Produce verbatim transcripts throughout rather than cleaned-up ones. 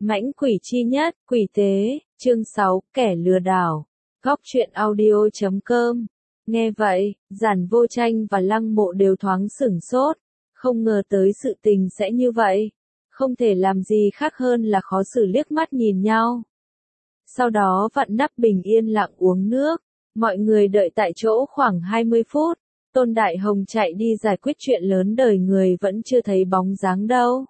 Mãnh quỷ chi nhất, quỷ tế, chương sáu, kẻ lừa đảo. Góc truyện audio chấm com. Nghe vậy, Giản Vô Tranh và Lăng Mộ đều thoáng sửng sốt, không ngờ tới sự tình sẽ như vậy, không thể làm gì khác hơn là khó xử liếc mắt nhìn nhau. Sau đó vặn nắp bình yên lặng uống nước, mọi người đợi tại chỗ khoảng hai mươi phút, Tôn Đại Hồng chạy đi giải quyết chuyện lớn đời người vẫn chưa thấy bóng dáng đâu.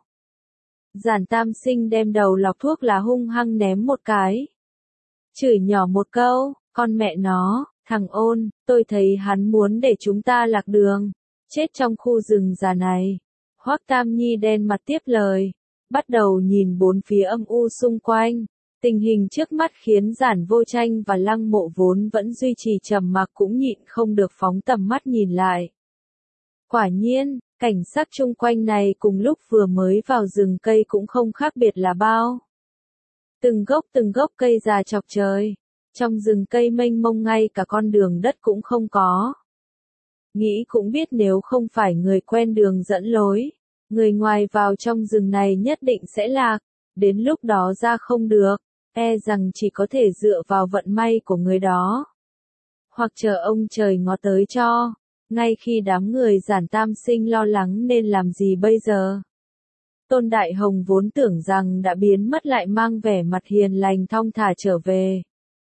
Giản Tam Sinh đem đầu lọc thuốc lá hung hăng ném một cái. Chửi nhỏ một câu, con mẹ nó, thằng ôn, tôi thấy hắn muốn để chúng ta lạc đường, chết trong khu rừng già này. Hoắc Tam Nhi đen mặt tiếp lời, bắt đầu nhìn bốn phía âm u xung quanh. Tình hình trước mắt khiến Giản Vô Tranh và Lăng Mộ vốn vẫn duy trì trầm mặc cũng nhịn không được phóng tầm mắt nhìn lại. Quả nhiên, cảnh sắc chung quanh này cùng lúc vừa mới vào rừng cây cũng không khác biệt là bao. Từng gốc từng gốc cây già chọc trời, trong rừng cây mênh mông ngay cả con đường đất cũng không có. Nghĩ cũng biết nếu không phải người quen đường dẫn lối, người ngoài vào trong rừng này nhất định sẽ lạc, đến lúc đó ra không được, e rằng chỉ có thể dựa vào vận may của người đó. Hoặc chờ ông trời ngó tới cho. Ngay khi đám người Giản Tam Sinh lo lắng nên làm gì bây giờ? Tôn Đại Hồng vốn tưởng rằng đã biến mất lại mang vẻ mặt hiền lành thong thả trở về.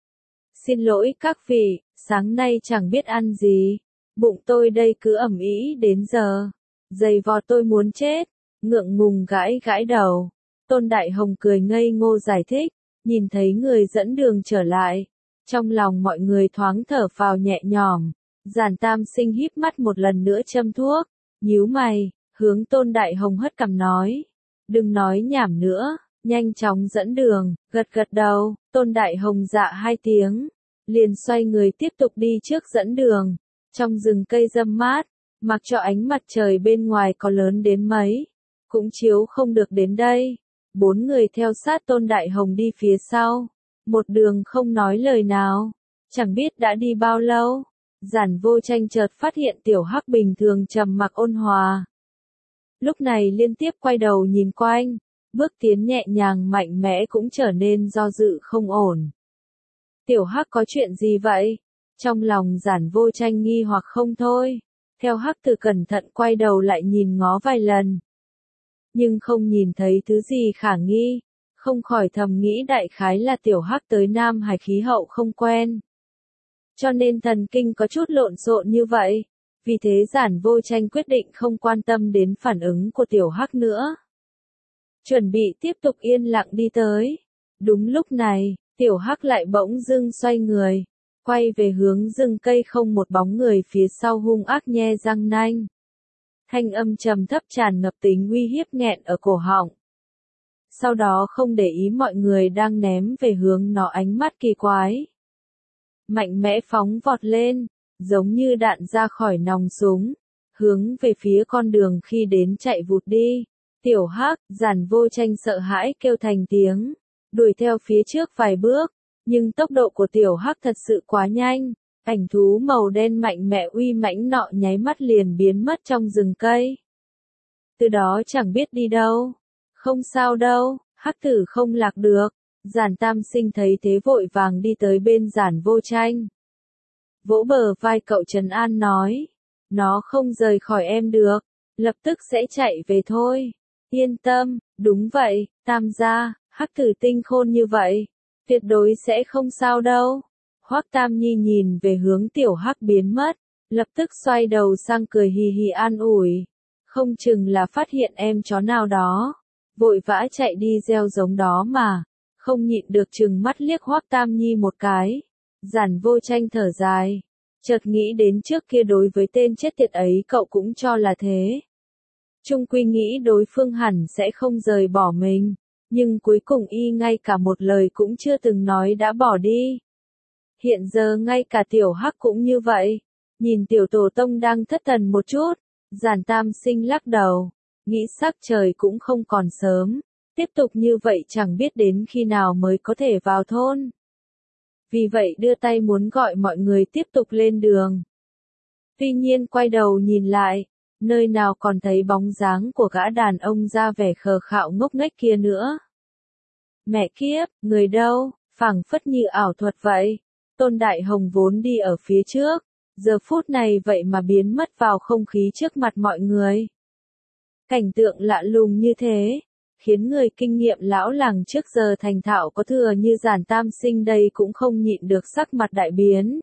Xin lỗi các vị, sáng nay chẳng biết ăn gì, bụng tôi đây cứ ẩm ĩ đến giờ, giày vò tôi muốn chết, ngượng ngùng gãi gãi đầu. Tôn Đại Hồng cười ngây ngô giải thích, nhìn thấy người dẫn đường trở lại, trong lòng mọi người thoáng thở phào nhẹ nhõm. Giản Tam Sinh híp mắt một lần nữa châm thuốc, nhíu mày, hướng Tôn Đại Hồng hất cằm nói, đừng nói nhảm nữa, nhanh chóng dẫn đường, gật gật đầu, Tôn Đại Hồng dạ hai tiếng, liền xoay người tiếp tục đi trước dẫn đường, trong rừng cây râm mát, mặc cho ánh mặt trời bên ngoài có lớn đến mấy, cũng chiếu không được đến đây, bốn người theo sát Tôn Đại Hồng đi phía sau, một đường không nói lời nào, chẳng biết đã đi bao lâu. Giản Vô Tranh chợt phát hiện Tiểu Hắc bình thường trầm mặc ôn hòa. Lúc này liên tiếp quay đầu nhìn quanh, bước tiến nhẹ nhàng mạnh mẽ cũng trở nên do dự không ổn. Tiểu Hắc có chuyện gì vậy? Trong lòng Giản Vô Tranh nghi hoặc không thôi, theo Hắc Tử cẩn thận quay đầu lại nhìn ngó vài lần. Nhưng không nhìn thấy thứ gì khả nghi, không khỏi thầm nghĩ đại khái là Tiểu Hắc tới Nam Hải khí hậu không quen. Cho nên thần kinh có chút lộn xộn như vậy, vì thế Giản Vô Tranh quyết định không quan tâm đến phản ứng của Tiểu Hắc nữa. Chuẩn bị tiếp tục yên lặng đi tới. Đúng lúc này, Tiểu Hắc lại bỗng dưng xoay người, quay về hướng rừng cây không một bóng người phía sau hung ác nhe răng nanh. Thanh âm trầm thấp tràn ngập tính uy hiếp nghẹn ở cổ họng. Sau đó không để ý mọi người đang ném về hướng nó ánh mắt kỳ quái. Mạnh mẽ phóng vọt lên, giống như đạn ra khỏi nòng súng, hướng về phía con đường khi đến chạy vụt đi. Tiểu Hắc, Giản Vô Tranh sợ hãi kêu thành tiếng, đuổi theo phía trước vài bước, nhưng tốc độ của Tiểu Hắc thật sự quá nhanh, ảnh thú màu đen mạnh mẽ uy mãnh nọ nháy mắt liền biến mất trong rừng cây. Từ đó chẳng biết đi đâu. Không sao đâu, Hắc Tử không lạc được. Giản Tam Sinh thấy thế vội vàng đi tới bên Giản Vô Tranh. Vỗ bờ vai cậu trấn an nói, nó không rời khỏi em được, lập tức sẽ chạy về thôi. Yên tâm, đúng vậy, Tam gia, Hắc Tử tinh khôn như vậy, tuyệt đối sẽ không sao đâu. Hoắc Tam Nhi nhìn về hướng Tiểu Hắc biến mất, lập tức xoay đầu sang cười hì hì an ủi, không chừng là phát hiện em chó nào đó, vội vã chạy đi gieo giống đó mà. Không nhịn được chừng mắt liếc Hoắc Tam Nhi một cái. Giản Vô Tranh thở dài, chợt nghĩ đến trước kia đối với tên chết tiệt ấy cậu cũng cho là thế. Trung quy nghĩ đối phương hẳn sẽ không rời bỏ mình, nhưng cuối cùng y ngay cả một lời cũng chưa từng nói đã bỏ đi. Hiện giờ ngay cả Tiểu Hắc cũng như vậy, nhìn Tiểu Tổ Tông đang thất thần một chút, Giản Tam Sinh lắc đầu, nghĩ sắc trời cũng không còn sớm. Tiếp tục như vậy chẳng biết đến khi nào mới có thể vào thôn. Vì vậy đưa tay muốn gọi mọi người tiếp tục lên đường. Tuy nhiên quay đầu nhìn lại, nơi nào còn thấy bóng dáng của gã đàn ông ra vẻ khờ khạo ngốc nghếch kia nữa. Mẹ kiếp, người đâu, phảng phất như ảo thuật vậy. Tôn Đại Hồng vốn đi ở phía trước, giờ phút này vậy mà biến mất vào không khí trước mặt mọi người. Cảnh tượng lạ lùng như thế, khiến người kinh nghiệm lão làng trước giờ thành thạo có thừa như Giản Tam Sinh đây cũng không nhịn được sắc mặt đại biến.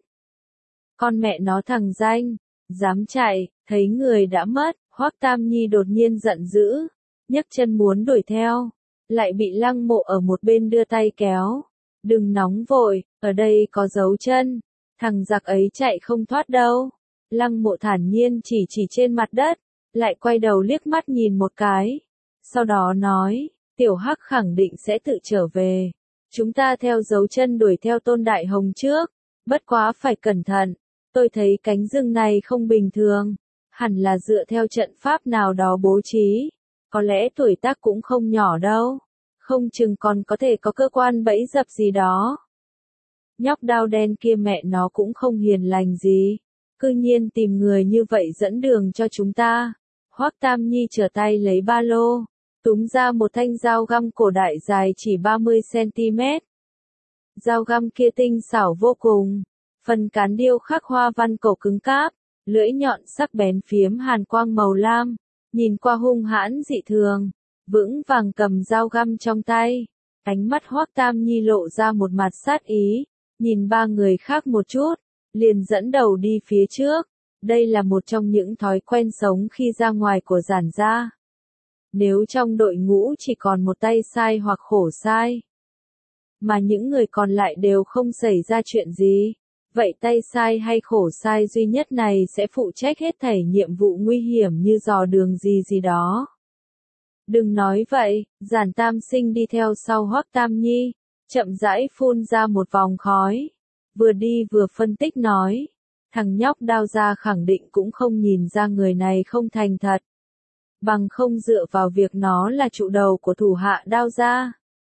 Con mẹ nó thằng danh, dám chạy, thấy người đã mất, Hoắc Tam Nhi đột nhiên giận dữ, nhấc chân muốn đuổi theo, lại bị Lăng Mộ ở một bên đưa tay kéo. Đừng nóng vội, ở đây có dấu chân, thằng giặc ấy chạy không thoát đâu. Lăng Mộ thản nhiên chỉ chỉ trên mặt đất, lại quay đầu liếc mắt nhìn một cái. Sau đó nói, Tiểu Hắc khẳng định sẽ tự trở về. Chúng ta theo dấu chân đuổi theo Tôn Đại Hồng trước, bất quá phải cẩn thận. Tôi thấy cánh rừng này không bình thường, hẳn là dựa theo trận pháp nào đó bố trí. Có lẽ tuổi tác cũng không nhỏ đâu, không chừng còn có thể có cơ quan bẫy dập gì đó. Nhóc đao đen kia mẹ nó cũng không hiền lành gì, cư nhiên tìm người như vậy dẫn đường cho chúng ta. Hoắc Tam Nhi trở tay lấy ba lô, túm ra một thanh dao găm cổ đại dài chỉ ba mươi xăng-ti-mét. Dao găm kia tinh xảo vô cùng, phần cán điêu khắc hoa văn cổ cứng cáp, lưỡi nhọn sắc bén phiếm hàn quang màu lam, nhìn qua hung hãn dị thường, vững vàng cầm dao găm trong tay. Ánh mắt Hoắc Tam Nhi lộ ra một mặt sát ý, nhìn ba người khác một chút, liền dẫn đầu đi phía trước. Đây là một trong những thói quen sống khi ra ngoài của Giản gia. Nếu trong đội ngũ chỉ còn một tay sai hoặc khổ sai, mà những người còn lại đều không xảy ra chuyện gì, vậy tay sai hay khổ sai duy nhất này sẽ phụ trách hết thảy nhiệm vụ nguy hiểm như dò đường gì gì đó. Đừng nói vậy, Giản Tam Sinh đi theo sau Hoắc Tam Nhi, chậm rãi phun ra một vòng khói, vừa đi vừa phân tích nói, thằng nhóc Đao gia khẳng định cũng không nhìn ra người này không thành thật. Bằng không dựa vào việc nó là trụ đầu của thủ hạ Đao gia,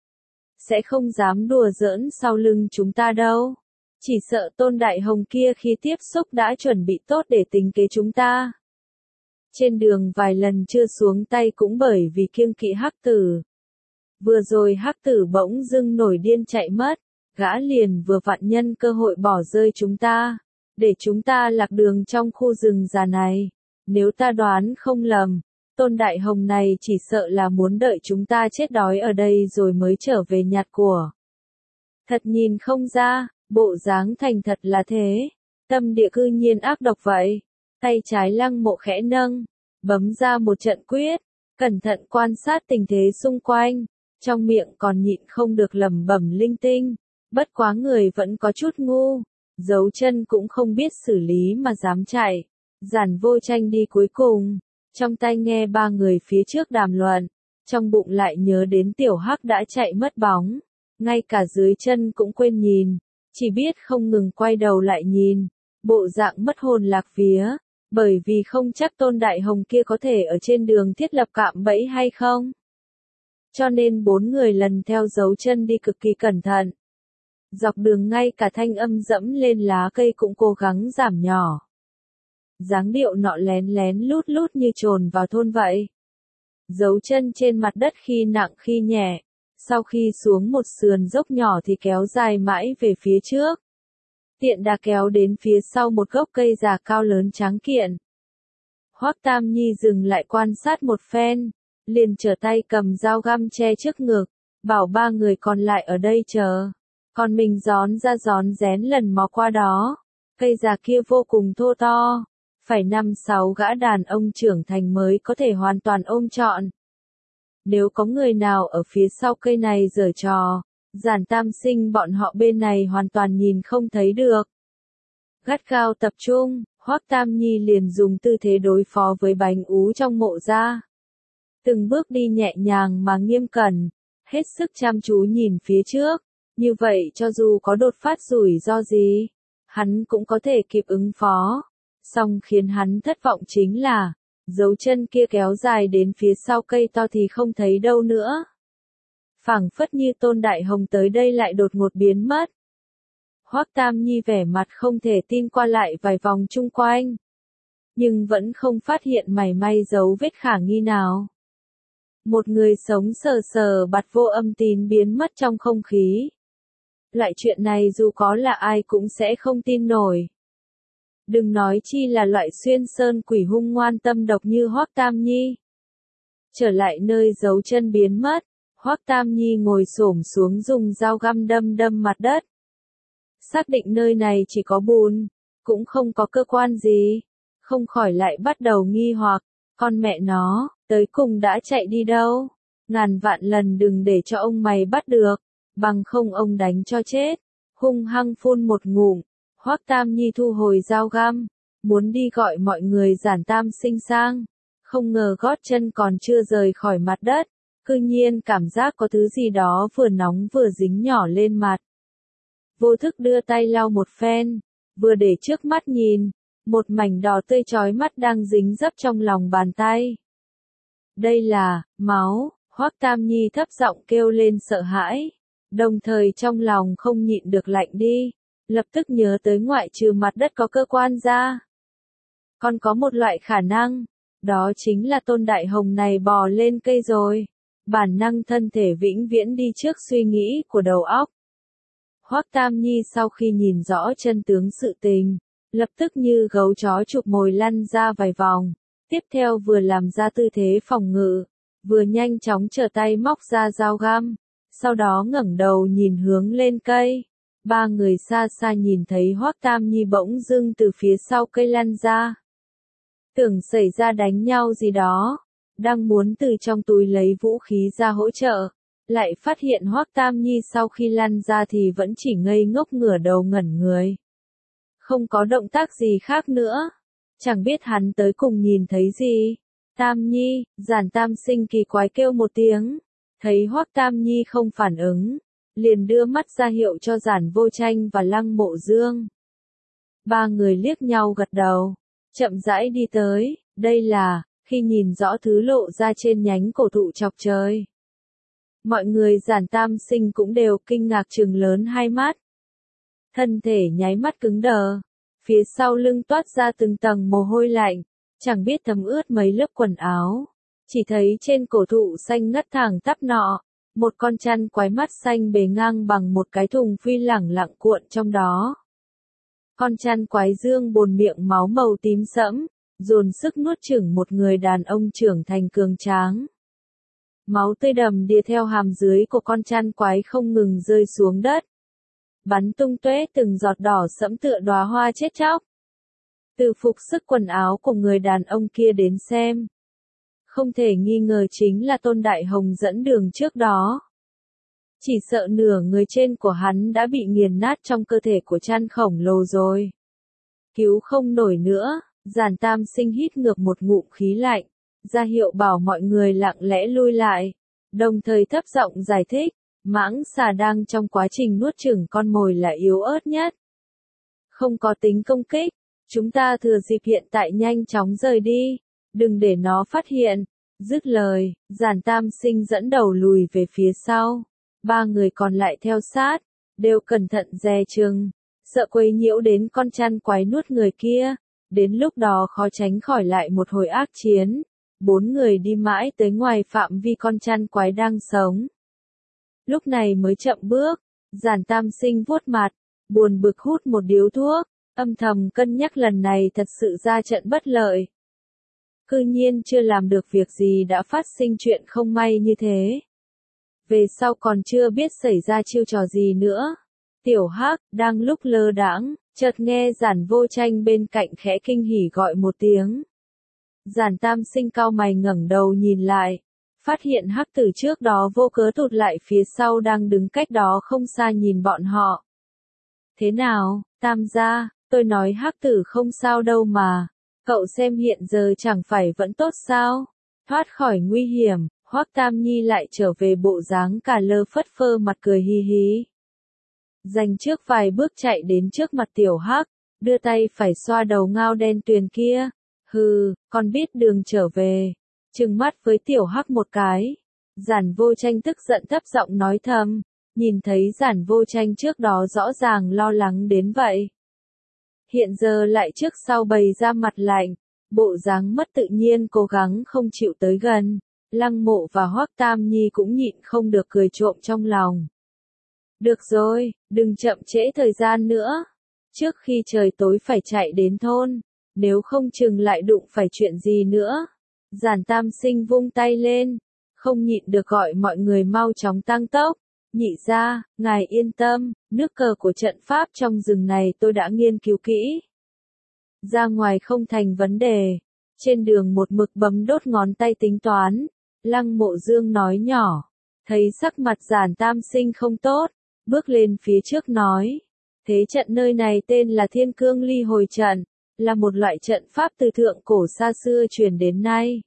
sẽ không dám đùa giỡn sau lưng chúng ta đâu. Chỉ sợ Tôn Đại Hồng kia khi tiếp xúc đã chuẩn bị tốt để tính kế chúng ta. Trên đường vài lần chưa xuống tay cũng bởi vì kiêng kỵ Hắc Tử. Vừa rồi Hắc Tử bỗng dưng nổi điên chạy mất, gã liền vừa vặn nhân cơ hội bỏ rơi chúng ta, để chúng ta lạc đường trong khu rừng già này. Nếu ta đoán không lầm, Tôn Đại Hồng này chỉ sợ là muốn đợi chúng ta chết đói ở đây rồi mới trở về nhặt của. Thật nhìn không ra, bộ dáng thành thật là thế, tâm địa cư nhiên ác độc vậy. Tay trái Lăng Mộ khẽ nâng, bấm ra một trận quyết, cẩn thận quan sát tình thế xung quanh, trong miệng còn nhịn không được lẩm bẩm linh tinh, bất quá người vẫn có chút ngu, dấu chân cũng không biết xử lý mà dám chạy. Giản Vô Tranh đi cuối cùng, trong tay nghe ba người phía trước đàm luận, trong bụng lại nhớ đến Tiểu Hắc đã chạy mất bóng, ngay cả dưới chân cũng quên nhìn, chỉ biết không ngừng quay đầu lại nhìn, bộ dạng mất hồn lạc vía, bởi vì không chắc Tôn Đại Hồng kia có thể ở trên đường thiết lập cạm bẫy hay không. Cho nên bốn người lần theo dấu chân đi cực kỳ cẩn thận. Dọc đường ngay cả thanh âm dẫm lên lá cây cũng cố gắng giảm nhỏ. Dáng điệu nọ lén lén lút lút như trồn vào thôn vậy. Dấu chân trên mặt đất khi nặng khi nhẹ, sau khi xuống một sườn dốc nhỏ thì kéo dài mãi về phía trước. Tiện đà kéo đến phía sau một gốc cây già cao lớn tráng kiện. Hoắc Tam Nhi dừng lại quan sát một phen, liền trở tay cầm dao găm che trước ngực, bảo ba người còn lại ở đây chờ. Còn mình gión ra gión rén lần mò qua đó. Cây già kia vô cùng thô to, phải năm sáu gã đàn ông trưởng thành mới có thể hoàn toàn ôm trọn. Nếu có người nào ở phía sau cây này giở trò, Giản Tam Sinh bọn họ bên này hoàn toàn nhìn không thấy được. Gắt gao tập trung, Hoắc Tam Nhi liền dùng tư thế đối phó với bánh ú trong mộ ra. Từng bước đi nhẹ nhàng mà nghiêm cẩn, hết sức chăm chú nhìn phía trước, như vậy cho dù có đột phát rủi ro gì, hắn cũng có thể kịp ứng phó. Song khiến hắn thất vọng chính là, dấu chân kia kéo dài đến phía sau cây to thì không thấy đâu nữa. Phảng phất như Tôn Đại Hồng tới đây lại đột ngột biến mất. Hoắc Tam Nhi vẻ mặt không thể tin qua lại vài vòng chung quanh, nhưng vẫn không phát hiện mảy may dấu vết khả nghi nào. Một người sống sờ sờ bặt vô âm tín biến mất trong không khí. Loại chuyện này dù có là ai cũng sẽ không tin nổi. Đừng nói chi là loại xuyên sơn quỷ hung ngoan tâm độc như Hoắc Tam Nhi. Trở lại nơi giấu chân biến mất, Hoắc Tam Nhi ngồi xổm xuống dùng dao găm đâm đâm mặt đất. Xác định nơi này chỉ có bùn, cũng không có cơ quan gì, không khỏi lại bắt đầu nghi hoặc, con mẹ nó, tới cùng đã chạy đi đâu? Ngàn vạn lần đừng để cho ông mày bắt được, bằng không ông đánh cho chết. Hung hăng phun một ngụm, Hoắc Tam Nhi thu hồi dao găm, muốn đi gọi mọi người Giản Tam Sinh sang, không ngờ gót chân còn chưa rời khỏi mặt đất, cư nhiên cảm giác có thứ gì đó vừa nóng vừa dính nhỏ lên mặt. Vô thức đưa tay lau một phen, vừa để trước mắt nhìn, một mảnh đỏ tươi chói mắt đang dính dấp trong lòng bàn tay. Đây là, máu, Hoắc Tam Nhi thấp giọng kêu lên sợ hãi, đồng thời trong lòng không nhịn được lạnh đi, lập tức nhớ tới ngoại trừ mặt đất có cơ quan ra. Còn có một loại khả năng, đó chính là Tôn Đại Hồng này bò lên cây rồi. Bản năng thân thể vĩnh viễn đi trước suy nghĩ của đầu óc. Hoắc Tam Nhi sau khi nhìn rõ chân tướng sự tình, lập tức như gấu chó chụp mồi lăn ra vài vòng, tiếp theo vừa làm ra tư thế phòng ngự, vừa nhanh chóng trở tay móc ra dao găm, sau đó ngẩng đầu nhìn hướng lên cây. Ba người xa xa nhìn thấy Hoắc Tam Nhi bỗng dưng từ phía sau cây lăn ra. Tưởng xảy ra đánh nhau gì đó, đang muốn từ trong túi lấy vũ khí ra hỗ trợ, lại phát hiện Hoắc Tam Nhi sau khi lăn ra thì vẫn chỉ ngây ngốc ngửa đầu ngẩn người. Không có động tác gì khác nữa, chẳng biết hắn tới cùng nhìn thấy gì. Tam Nhi, Giản Tam Sinh kỳ quái kêu một tiếng, thấy Hoắc Tam Nhi không phản ứng, liền đưa mắt ra hiệu cho Giản Vô Tranh và Lăng Mộ Dương. Ba người liếc nhau gật đầu, chậm rãi đi tới, đây là, khi nhìn rõ thứ lộ ra trên nhánh cổ thụ chọc trời. Mọi người Giản Tam Sinh cũng đều kinh ngạc trừng lớn hai mắt. Thân thể nháy mắt cứng đờ, phía sau lưng toát ra từng tầng mồ hôi lạnh, chẳng biết thấm ướt mấy lớp quần áo. Chỉ thấy trên cổ thụ xanh ngất thẳng tắp nọ, một con chăn quái mắt xanh bề ngang bằng một cái thùng phi lẳng lặng cuộn trong đó. Con chăn quái dương bồn miệng máu màu tím sẫm, dồn sức nuốt chửng một người đàn ông trưởng thành cường tráng. Máu tươi đầm đìa theo hàm dưới của con chăn quái không ngừng rơi xuống đất, bắn tung tóe từng giọt đỏ sẫm tựa đóa hoa chết chóc. Từ phục sức quần áo của người đàn ông kia đến xem, không thể nghi ngờ chính là Tôn Đại Hồng dẫn đường trước đó. Chỉ sợ nửa người trên của hắn đã bị nghiền nát trong cơ thể của chăn khổng lồ rồi. Cứu không nổi nữa, Giản Tam Sinh hít ngược một ngụm khí lạnh, ra hiệu bảo mọi người lặng lẽ lui lại, đồng thời thấp giọng giải thích, mãng xà đang trong quá trình nuốt chửng con mồi là yếu ớt nhất. Không có tính công kích, chúng ta thừa dịp hiện tại nhanh chóng rời đi, đừng để nó phát hiện. Dứt lời, Giản Tam Sinh dẫn đầu lùi về phía sau, ba người còn lại theo sát, đều cẩn thận dè chừng, sợ quấy nhiễu đến con chăn quái nuốt người kia, đến lúc đó khó tránh khỏi lại một hồi ác chiến. Bốn người đi mãi tới ngoài phạm vi con chăn quái đang sống. Lúc này mới chậm bước, Giản Tam Sinh vuốt mặt, buồn bực hút một điếu thuốc, âm thầm cân nhắc lần này thật sự ra trận bất lợi. Cư nhiên chưa làm được việc gì đã phát sinh chuyện không may như thế. Về sau còn chưa biết xảy ra chiêu trò gì nữa. Tiểu Hắc, đang lúc lơ đãng, chợt nghe Giản Vô Tranh bên cạnh khẽ kinh hỉ gọi một tiếng. Giản Tam Sinh cau mày ngẩng đầu nhìn lại, phát hiện Hắc Tử trước đó vô cớ tụt lại phía sau đang đứng cách đó không xa nhìn bọn họ. Thế nào, Tam gia, tôi nói Hắc Tử không sao đâu mà, cậu xem hiện giờ chẳng phải vẫn tốt sao? Thoát khỏi nguy hiểm, Hoắc Tam Nhi lại trở về bộ dáng cà lơ phất phơ mặt cười hi hi. Dành trước vài bước chạy đến trước mặt Tiểu Hắc, đưa tay phải xoa đầu ngao đen tuyền kia. Hừ, con biết đường trở về. Trừng mắt với Tiểu Hắc một cái. Giản Vô Tranh tức giận thấp giọng nói thầm, nhìn thấy Giản Vô Tranh trước đó rõ ràng lo lắng đến vậy. Hiện giờ lại trước sau bày ra mặt lạnh, bộ dáng mất tự nhiên cố gắng không chịu tới gần, Lăng Mộ và Hoắc Tam Nhi cũng nhịn không được cười trộm trong lòng. Được rồi, đừng chậm trễ thời gian nữa. Trước khi trời tối phải chạy đến thôn, nếu không chừng lại đụng phải chuyện gì nữa. Giản Tam Sinh vung tay lên, không nhịn được gọi mọi người mau chóng tăng tốc. Nhị gia, ngài yên tâm, nước cờ của trận pháp trong rừng này tôi đã nghiên cứu kỹ. Ra ngoài không thành vấn đề. Trên đường một mực bấm đốt ngón tay tính toán. Lăng Mộ Dương nói nhỏ. Thấy sắc mặt Giản Tam Sinh không tốt, bước lên phía trước nói. Thế trận nơi này tên là Thiên Cương Ly Hồi Trận, là một loại trận pháp từ thượng cổ xa xưa truyền đến nay.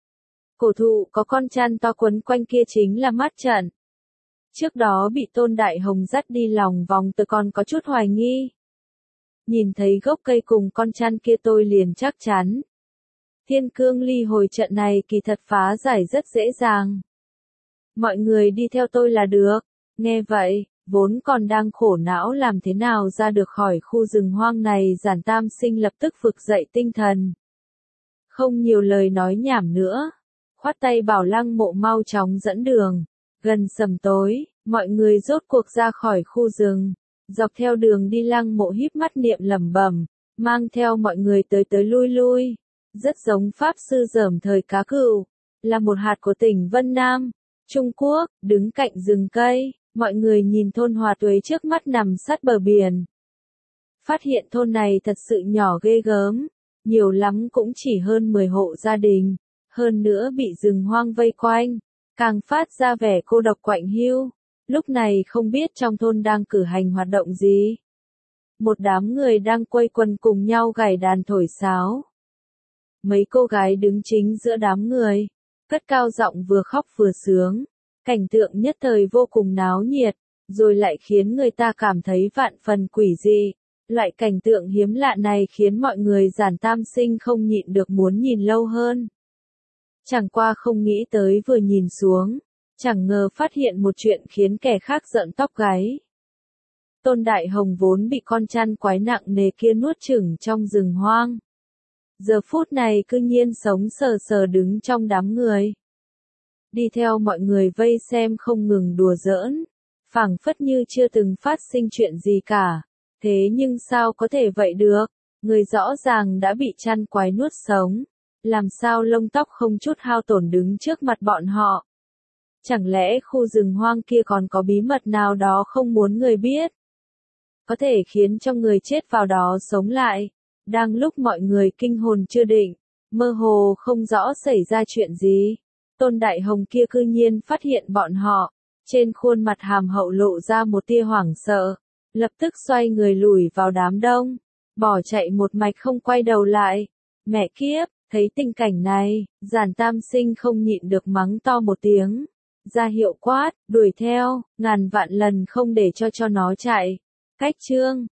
Cổ thụ có con chăn to quấn quanh kia chính là mắt trận. Trước đó bị Tôn Đại Hồng dắt đi lòng vòng tôi còn có chút hoài nghi. Nhìn thấy gốc cây cùng con chăn kia tôi liền chắc chắn. Thiên Cương Ly Hồi Trận này kỳ thật phá giải rất dễ dàng. Mọi người đi theo tôi là được. Nghe vậy, vốn còn đang khổ não làm thế nào ra được khỏi khu rừng hoang này, Giản Tam Sinh lập tức vực dậy tinh thần. Không nhiều lời nói nhảm nữa. Khoát tay bảo Lăng Mộ mau chóng dẫn đường. Gần sầm tối, mọi người rốt cuộc ra khỏi khu rừng. Dọc theo đường đi Lăng Mộ híp mắt niệm lẩm bẩm, mang theo mọi người tới tới lui lui. Rất giống Pháp Sư Dởm thời Cá Cựu. Là một hạt của tỉnh Vân Nam, Trung Quốc, đứng cạnh rừng cây. Mọi người nhìn thôn Hòa Tuế trước mắt nằm sát bờ biển. Phát hiện thôn này thật sự nhỏ ghê gớm. Nhiều lắm cũng chỉ hơn mười hộ gia đình. Hơn nữa bị rừng hoang vây quanh. Càng phát ra vẻ cô độc quạnh hiu. Lúc này không biết trong thôn đang cử hành hoạt động gì. Một đám người đang quây quần cùng nhau gảy đàn thổi sáo. Mấy cô gái đứng chính giữa đám người. Cất cao giọng vừa khóc vừa sướng. Cảnh tượng nhất thời vô cùng náo nhiệt. Rồi lại khiến người ta cảm thấy vạn phần quỷ dị. Loại cảnh tượng hiếm lạ này khiến mọi người Giản Tam Sinh không nhịn được muốn nhìn lâu hơn. Chẳng qua không nghĩ tới vừa nhìn xuống, chẳng ngờ phát hiện một chuyện khiến kẻ khác giận tóc gáy. Tôn Đại Hồng vốn bị con chăn quái nặng nề kia nuốt chửng trong rừng hoang. Giờ phút này cư nhiên sống sờ sờ đứng trong đám người. Đi theo mọi người vây xem không ngừng đùa giỡn, phảng phất như chưa từng phát sinh chuyện gì cả. Thế nhưng sao có thể vậy được, người rõ ràng đã bị chăn quái nuốt sống. Làm sao lông tóc không chút hao tổn đứng trước mặt bọn họ? Chẳng lẽ khu rừng hoang kia còn có bí mật nào đó không muốn người biết? Có thể khiến cho người chết vào đó sống lại. Đang lúc mọi người kinh hồn chưa định, mơ hồ không rõ xảy ra chuyện gì. Tôn Đại Hồng kia cư nhiên phát hiện bọn họ. Trên khuôn mặt hàm hậu lộ ra một tia hoảng sợ. Lập tức xoay người lùi vào đám đông. Bỏ chạy một mạch không quay đầu lại. Mẹ kiếp! Thấy tình cảnh này, Giản Tam Sinh không nhịn được mắng to một tiếng. Ra hiệu quát, đuổi theo, ngàn vạn lần không để cho cho nó chạy. Cách chương.